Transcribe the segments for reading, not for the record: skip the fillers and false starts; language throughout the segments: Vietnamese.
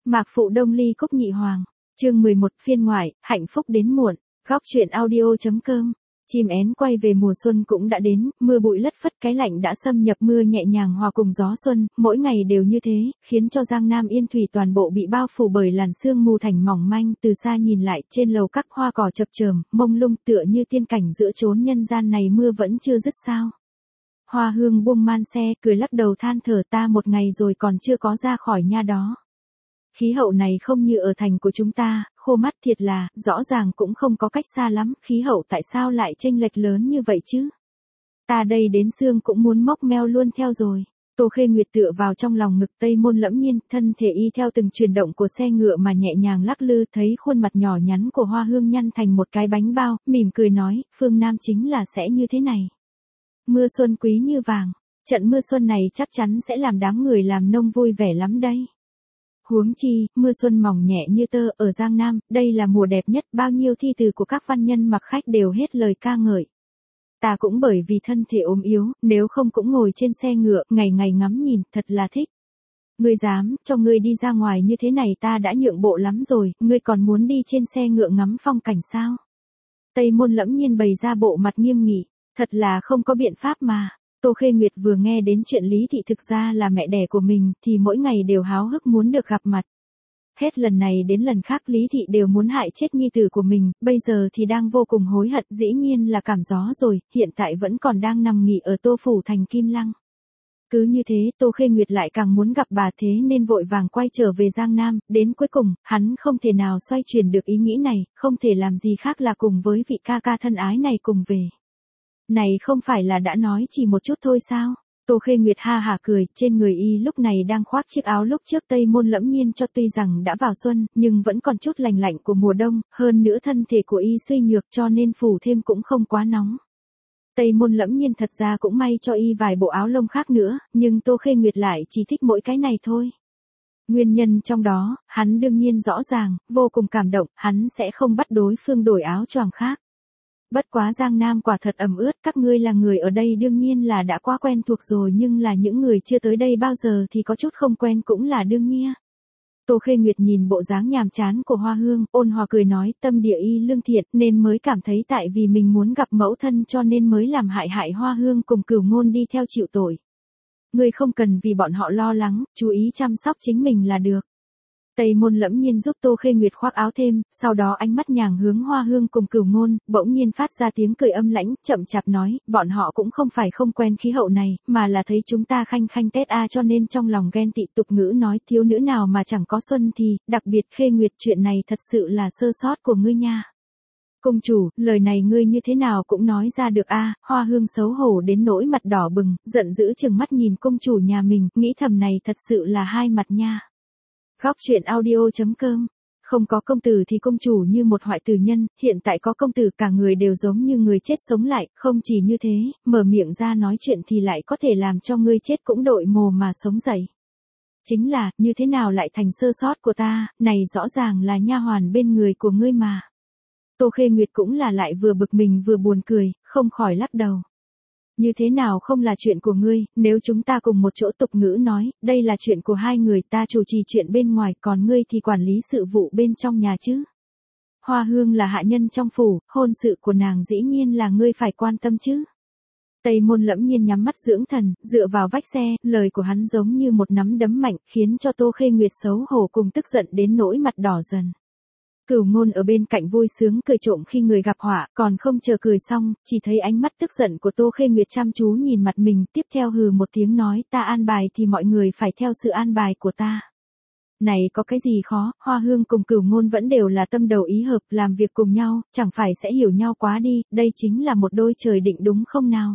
Mạc Phụ Đông Ly Cúc Nhị Hoàng, chương 11 phiên ngoại, hạnh phúc đến muộn, góc truyện audio.com. Chim én quay về mùa xuân cũng đã đến, mưa bụi lất phất, cái lạnh đã xâm nhập, mưa nhẹ nhàng hòa cùng gió xuân, mỗi ngày đều như thế, khiến cho Giang Nam Yên Thủy toàn bộ bị bao phủ bởi làn sương mù thành mỏng manh, từ xa nhìn lại, trên lầu các hoa cỏ chập chờm, mông lung tựa như tiên cảnh giữa chốn nhân gian này, mưa vẫn chưa dứt sao. Hoa Hương buông man xe, cười lắc đầu than thở, ta một ngày rồi còn chưa có ra khỏi nha đó. Khí hậu này không như ở thành của chúng ta, khô mắt thiệt là, rõ ràng cũng không có cách xa lắm, khí hậu tại sao lại chênh lệch lớn như vậy chứ? Ta đây đến xương cũng muốn móc meo luôn theo rồi. Tô Khê Nguyệt tựa vào trong lòng ngực Tây Môn Lẫm Nhiên, thân thể y theo từng chuyển động của xe ngựa mà nhẹ nhàng lắc lư, thấy khuôn mặt nhỏ nhắn của Hoa Hương nhăn thành một cái bánh bao, mỉm cười nói, phương Nam chính là sẽ như thế này. Mưa xuân quý như vàng, trận mưa xuân này chắc chắn sẽ làm đám người làm nông vui vẻ lắm đây. Huống chi, mưa xuân mỏng nhẹ như tơ, ở Giang Nam, đây là mùa đẹp nhất, bao nhiêu thi từ của các văn nhân mặc khách đều hết lời ca ngợi. Ta cũng bởi vì thân thể ốm yếu, nếu không cũng ngồi trên xe ngựa, ngày ngày ngắm nhìn, thật là thích. Ngươi dám, cho ngươi đi ra ngoài như thế này ta đã nhượng bộ lắm rồi, ngươi còn muốn đi trên xe ngựa ngắm phong cảnh sao? Tây Môn Lẫm Nhiên bày ra bộ mặt nghiêm nghị, thật là không có biện pháp mà. Tô Khê Nguyệt vừa nghe đến chuyện Lý Thị thực ra là mẹ đẻ của mình, thì mỗi ngày đều háo hức muốn được gặp mặt. Hết lần này đến lần khác Lý Thị đều muốn hại chết nhi tử của mình, bây giờ thì đang vô cùng hối hận, dĩ nhiên là cảm gió rồi, hiện tại vẫn còn đang nằm nghỉ ở Tô Phủ thành Kim Lăng. Cứ như thế, Tô Khê Nguyệt lại càng muốn gặp bà, thế nên vội vàng quay trở về Giang Nam, đến cuối cùng, hắn không thể nào xoay chuyển được ý nghĩ này, không thể làm gì khác là cùng với vị ca ca thân ái này cùng về. Này không phải là đã nói chỉ một chút thôi sao? Tô Khê Nguyệt ha hả cười, trên người y lúc này đang khoác chiếc áo lúc trước Tây Môn Lẫm Nhiên cho, tuy rằng đã vào xuân, nhưng vẫn còn chút lành lạnh của mùa đông, hơn nữa thân thể của y suy nhược cho nên phủ thêm cũng không quá nóng. Tây Môn Lẫm Nhiên thật ra cũng may cho y vài bộ áo lông khác nữa, nhưng Tô Khê Nguyệt lại chỉ thích mỗi cái này thôi. Nguyên nhân trong đó, hắn đương nhiên rõ ràng, vô cùng cảm động, hắn sẽ không bắt đối phương đổi áo choàng khác. Bất quá Giang Nam quả thật ẩm ướt, các ngươi là người ở đây đương nhiên là đã quá quen thuộc rồi, nhưng là những người chưa tới đây bao giờ thì có chút không quen cũng là đương nhiên. Tô Khê Nguyệt nhìn bộ dáng nhàm chán của Hoa Hương, ôn hòa cười nói, tâm địa y lương thiện nên mới cảm thấy tại vì mình muốn gặp mẫu thân cho nên mới làm hại Hoa Hương cùng Cửu Ngôn đi theo chịu tội. Ngươi không cần vì bọn họ lo lắng, chú ý chăm sóc chính mình là được. Tây Môn Lẫm Nhiên giúp Tô Khê Nguyệt khoác áo thêm, sau đó ánh mắt nhàng hướng Hoa Hương cùng Cửu Ngôn, bỗng nhiên phát ra tiếng cười âm lãnh, chậm chạp nói, bọn họ cũng không phải không quen khí hậu này, mà là thấy chúng ta khanh khanh Tết cho nên trong lòng ghen tị, tục ngữ nói, thiếu nữ nào mà chẳng có xuân thì, đặc biệt Khê Nguyệt, chuyện này thật sự là sơ sót của ngươi nha. Công chủ, lời này ngươi như thế nào cũng nói ra được Hoa Hương xấu hổ đến nỗi mặt đỏ bừng, giận dữ chừng mắt nhìn công chủ nhà mình, nghĩ thầm này thật sự là hai mặt nha. Góc truyện audio.com. Không có công tử thì công chủ như một hoại tử nhân, hiện tại có công tử cả người đều giống như người chết sống lại, không chỉ như thế, mở miệng ra nói chuyện thì lại có thể làm cho ngươi chết cũng đội mồm mà sống dậy. Chính là, như thế nào lại thành sơ sót của ta, này rõ ràng là nha hoàn bên người của ngươi mà. Tô Khê Nguyệt cũng là lại vừa bực mình vừa buồn cười, không khỏi lắc đầu. Như thế nào không là chuyện của ngươi, nếu chúng ta cùng một chỗ, tục ngữ nói, đây là chuyện của hai người, ta chủ trì chuyện bên ngoài, còn ngươi thì quản lý sự vụ bên trong nhà chứ. Hoa Hương là hạ nhân trong phủ, hôn sự của nàng dĩ nhiên là ngươi phải quan tâm chứ. Tây Môn Lẫm Nhiên nhắm mắt dưỡng thần, dựa vào vách xe, lời của hắn giống như một nắm đấm mạnh, khiến cho Tô Khê Nguyệt xấu hổ cùng tức giận đến nỗi mặt đỏ dần. Cửu Ngôn ở bên cạnh vui sướng cười trộm khi người gặp họa, còn không chờ cười xong, chỉ thấy ánh mắt tức giận của Tô Khê Nguyệt chăm chú nhìn mặt mình, tiếp theo hừ một tiếng nói, ta an bài thì mọi người phải theo sự an bài của ta. Này có cái gì khó, Hoa Hương cùng Cửu Ngôn vẫn đều là tâm đầu ý hợp, làm việc cùng nhau, chẳng phải sẽ hiểu nhau quá đi, đây chính là một đôi trời định đúng không nào.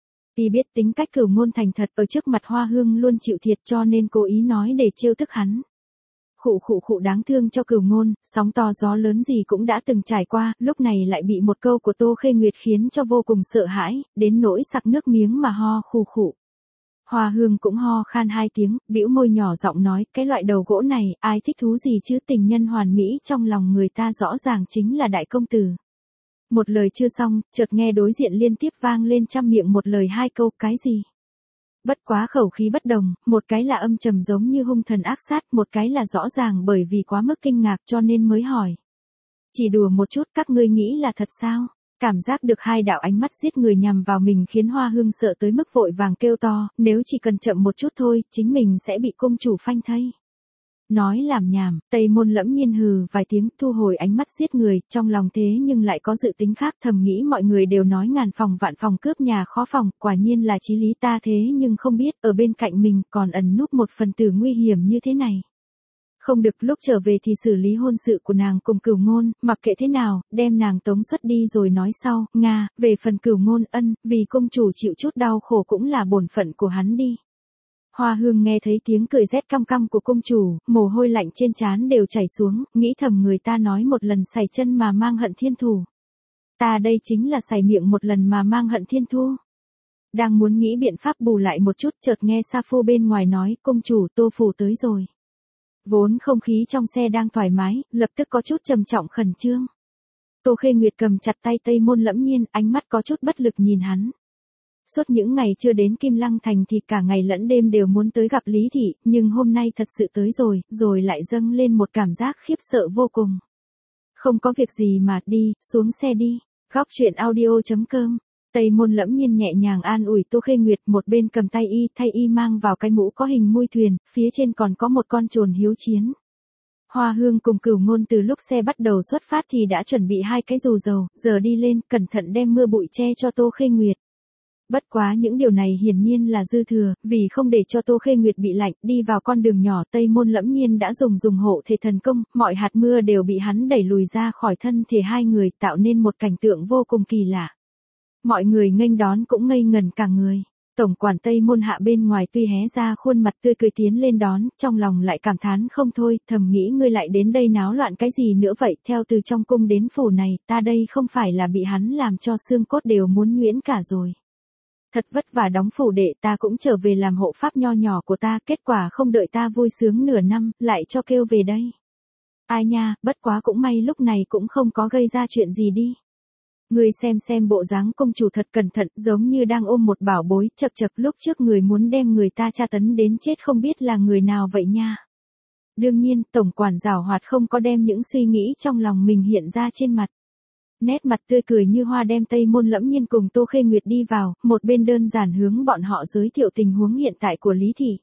Y biết tính cách Cửu Ngôn thành thật, ở trước mặt Hoa Hương luôn chịu thiệt cho nên cố ý nói để trêu tức hắn. Khụ đáng thương cho Cửu Ngôn, sóng to gió lớn gì cũng đã từng trải qua, lúc này lại bị một câu của Tô Khê Nguyệt khiến cho vô cùng sợ hãi, đến nỗi sặc nước miếng mà ho khụ. Hoa Hương cũng ho khan hai tiếng, bĩu môi nhỏ giọng nói, cái loại đầu gỗ này, ai thích thú gì chứ, tình nhân hoàn mỹ trong lòng người ta rõ ràng chính là đại công tử. Một lời chưa xong, chợt nghe đối diện liên tiếp vang lên trăm miệng một lời hai câu, cái gì? Bất quá khẩu khí bất đồng, một cái là âm trầm giống như hung thần ác sát, một cái là rõ ràng bởi vì quá mức kinh ngạc cho nên mới hỏi. Chỉ đùa một chút, các ngươi nghĩ là thật sao? Cảm giác được hai đạo ánh mắt giết người nhằm vào mình khiến Hoa Hương sợ tới mức vội vàng kêu to, nếu chỉ cần chậm một chút thôi, chính mình sẽ bị công chủ phanh thây. Nói làm nhảm, Tây Môn Lẫm Nhiên hừ vài tiếng, thu hồi ánh mắt giết người, trong lòng thế nhưng lại có dự tính khác, thầm nghĩ mọi người đều nói ngàn phòng vạn phòng cướp nhà khó phòng, quả nhiên là chí lý ta thế nhưng không biết, ở bên cạnh mình còn ẩn núp một phần tử nguy hiểm như thế này. Không được, lúc trở về thì xử lý hôn sự của nàng cùng Cửu Ngôn, mặc kệ thế nào, đem nàng tống xuất đi rồi nói sau, Nga, về phần Cửu Ngôn vì công chủ chịu chút đau khổ cũng là bổn phận của hắn đi. Hoa Hương nghe thấy tiếng cười rét căm căm của công chủ, mồ hôi lạnh trên trán đều chảy xuống, nghĩ thầm người ta nói một lần sảy chân mà mang hận thiên thù. Ta đây chính là sảy miệng một lần mà mang hận thiên thu. Đang muốn nghĩ biện pháp bù lại một chút, chợt nghe Sa Phu bên ngoài nói, công chủ Tô Phủ tới rồi. Vốn không khí trong xe đang thoải mái, lập tức có chút trầm trọng khẩn trương. Tô Khê Nguyệt cầm chặt tay Tây Môn Lẫm Nhiên, ánh mắt có chút bất lực nhìn hắn. Suốt những ngày chưa đến Kim Lăng Thành thì cả ngày lẫn đêm đều muốn tới gặp Lý Thị, nhưng hôm nay thật sự tới rồi lại dâng lên một cảm giác khiếp sợ vô cùng. Không có việc gì mà, đi, xuống xe đi. Góc truyện audio.com. Tây Môn Lẫm Nhiên nhẹ nhàng an ủi Tô Khê Nguyệt, một bên cầm tay y, thay y mang vào cái mũ có hình mui thuyền, phía trên còn có một con trồn hiếu chiến. Hoa Hương cùng Cửu Ngôn từ lúc xe bắt đầu xuất phát thì đã chuẩn bị hai cái dù dầu, giờ đi lên, cẩn thận đem mưa bụi che cho Tô Khê Nguyệt. Bất quá những điều này hiển nhiên là dư thừa, vì không để cho Tô Khê Nguyệt bị lạnh, đi vào con đường nhỏ Tây Môn Lẫm Nhiên đã dùng hộ thể thần công, mọi hạt mưa đều bị hắn đẩy lùi ra khỏi thân thể hai người, tạo nên một cảnh tượng vô cùng kỳ lạ. Mọi người nghênh đón cũng ngây ngẩn cả người. Tổng quản Tây Môn Hạ bên ngoài tuy hé ra khuôn mặt tươi cười tiến lên đón, trong lòng lại cảm thán không thôi, thầm nghĩ ngươi lại đến đây náo loạn cái gì nữa vậy, theo từ trong cung đến phủ này, ta đây không phải là bị hắn làm cho xương cốt đều muốn nhuyễn cả rồi. Thật vất vả đóng phủ đệ, ta cũng trở về làm hộ pháp nho nhỏ của ta, kết quả không đợi ta vui sướng nửa năm, lại cho kêu về đây. Ai nha, bất quá cũng may lúc này cũng không có gây ra chuyện gì đi. Người xem bộ dáng công chủ thật cẩn thận, giống như đang ôm một bảo bối, chật lúc trước người muốn đem người ta tra tấn đến chết không biết là người nào vậy nha. Đương nhiên, tổng quản giảo hoạt không có đem những suy nghĩ trong lòng mình hiện ra trên mặt. Nét mặt tươi cười như hoa đem Tây Môn Lẫm Nhiên cùng Tô Khê Nguyệt đi vào, một bên đơn giản hướng bọn họ giới thiệu tình huống hiện tại của Lý Thị.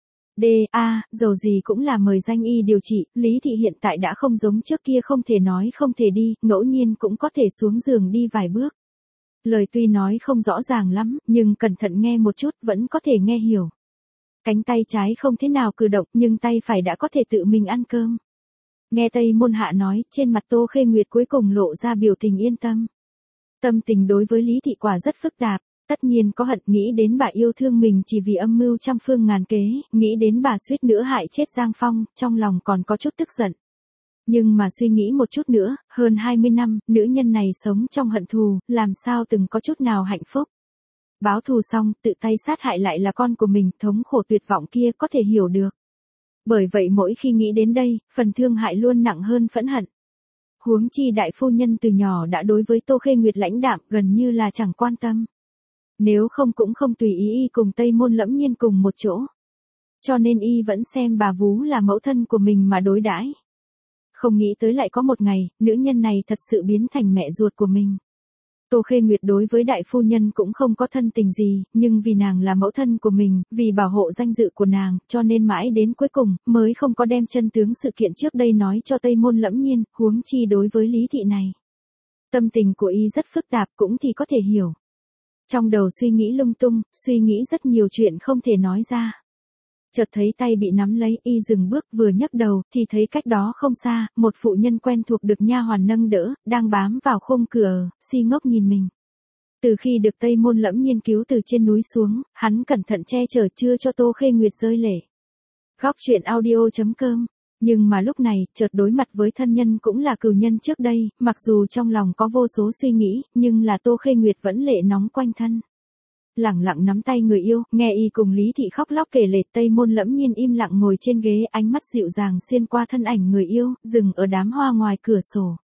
Dầu gì cũng là mời danh y điều trị, Lý Thị hiện tại đã không giống trước kia không thể nói không thể đi, ngẫu nhiên cũng có thể xuống giường đi vài bước. Lời tuy nói không rõ ràng lắm, nhưng cẩn thận nghe một chút vẫn có thể nghe hiểu. Cánh tay trái không thế nào cử động nhưng tay phải đã có thể tự mình ăn cơm. Nghe Tây Môn Hạ nói, trên mặt Tô Khê Nguyệt cuối cùng lộ ra biểu tình yên tâm. Tâm tình đối với Lý Thị quả rất phức tạp, tất nhiên có hận, nghĩ đến bà yêu thương mình chỉ vì âm mưu trăm phương ngàn kế, nghĩ đến bà suýt nữa hại chết Giang Phong, trong lòng còn có chút tức giận. Nhưng mà suy nghĩ một chút nữa, hơn 20 năm, nữ nhân này sống trong hận thù, làm sao từng có chút nào hạnh phúc. Báo thù xong, tự tay sát hại lại là con của mình, thống khổ tuyệt vọng kia có thể hiểu được. Bởi vậy mỗi khi nghĩ đến đây, phần thương hại luôn nặng hơn phẫn hận. Huống chi đại phu nhân từ nhỏ đã đối với Tô Khê Nguyệt lãnh đạm, gần như là chẳng quan tâm. Nếu không cũng không tùy ý y cùng Tây Môn Lẫm Nhiên cùng một chỗ. Cho nên y vẫn xem bà vú là mẫu thân của mình mà đối đãi. Không nghĩ tới lại có một ngày, nữ nhân này thật sự biến thành mẹ ruột của mình. Tô Khê Nguyệt đối với đại phu nhân cũng không có thân tình gì, nhưng vì nàng là mẫu thân của mình, vì bảo hộ danh dự của nàng, cho nên mãi đến cuối cùng, mới không có đem chân tướng sự kiện trước đây nói cho Tây Môn Lẫm Nhiên, huống chi đối với Lý Thị này. Tâm tình của y rất phức tạp cũng thì có thể hiểu. Trong đầu suy nghĩ lung tung, suy nghĩ rất nhiều chuyện không thể nói ra. Chợt thấy tay bị nắm lấy, y dừng bước, vừa nhấc đầu, thì thấy cách đó không xa, một phụ nhân quen thuộc được nha hoàn nâng đỡ, đang bám vào khung cửa, si ngốc nhìn mình. Từ khi được Tây Môn Lẫm Nhiên cứu từ trên núi xuống, hắn cẩn thận che chở chưa cho Tô Khê Nguyệt rơi lệ. Góc truyện audio.com. Nhưng mà lúc này, chợt đối mặt với thân nhân cũng là cừu nhân trước đây, mặc dù trong lòng có vô số suy nghĩ, nhưng là Tô Khê Nguyệt vẫn lệ nóng quanh thân. Lẳng lặng nắm tay người yêu, nghe y cùng Lý Thị khóc lóc kể lể. Tây Môn Lẫm Nhiên im lặng ngồi trên ghế, ánh mắt dịu dàng xuyên qua thân ảnh người yêu, dừng ở đám hoa ngoài cửa sổ.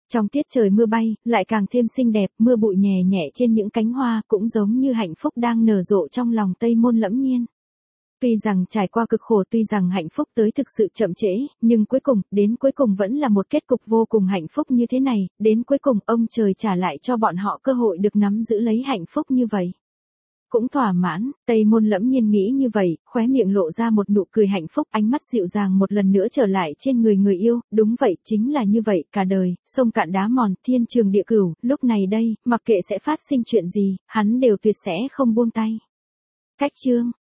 Trong tiết trời mưa bay, lại càng thêm xinh đẹp, mưa bụi nhẹ nhẹ trên những cánh hoa cũng giống như hạnh phúc đang nở rộ trong lòng Tây Môn Lẫm Nhiên. Tuy rằng trải qua cực khổ, tuy rằng hạnh phúc tới thực sự chậm trễ, nhưng đến cuối cùng vẫn là một kết cục vô cùng hạnh phúc như thế này, đến cuối cùng ông trời trả lại cho bọn họ cơ hội được nắm giữ lấy hạnh phúc như vậy. Cũng thỏa mãn, Tây Môn Lẫm Nhiên nghĩ như vậy, khóe miệng lộ ra một nụ cười hạnh phúc, ánh mắt dịu dàng một lần nữa trở lại trên người người yêu, đúng vậy, chính là như vậy, cả đời, sông cạn đá mòn, thiên trường địa cửu, lúc này đây, mặc kệ sẽ phát sinh chuyện gì, hắn đều tuyệt sẽ không buông tay. Cách chương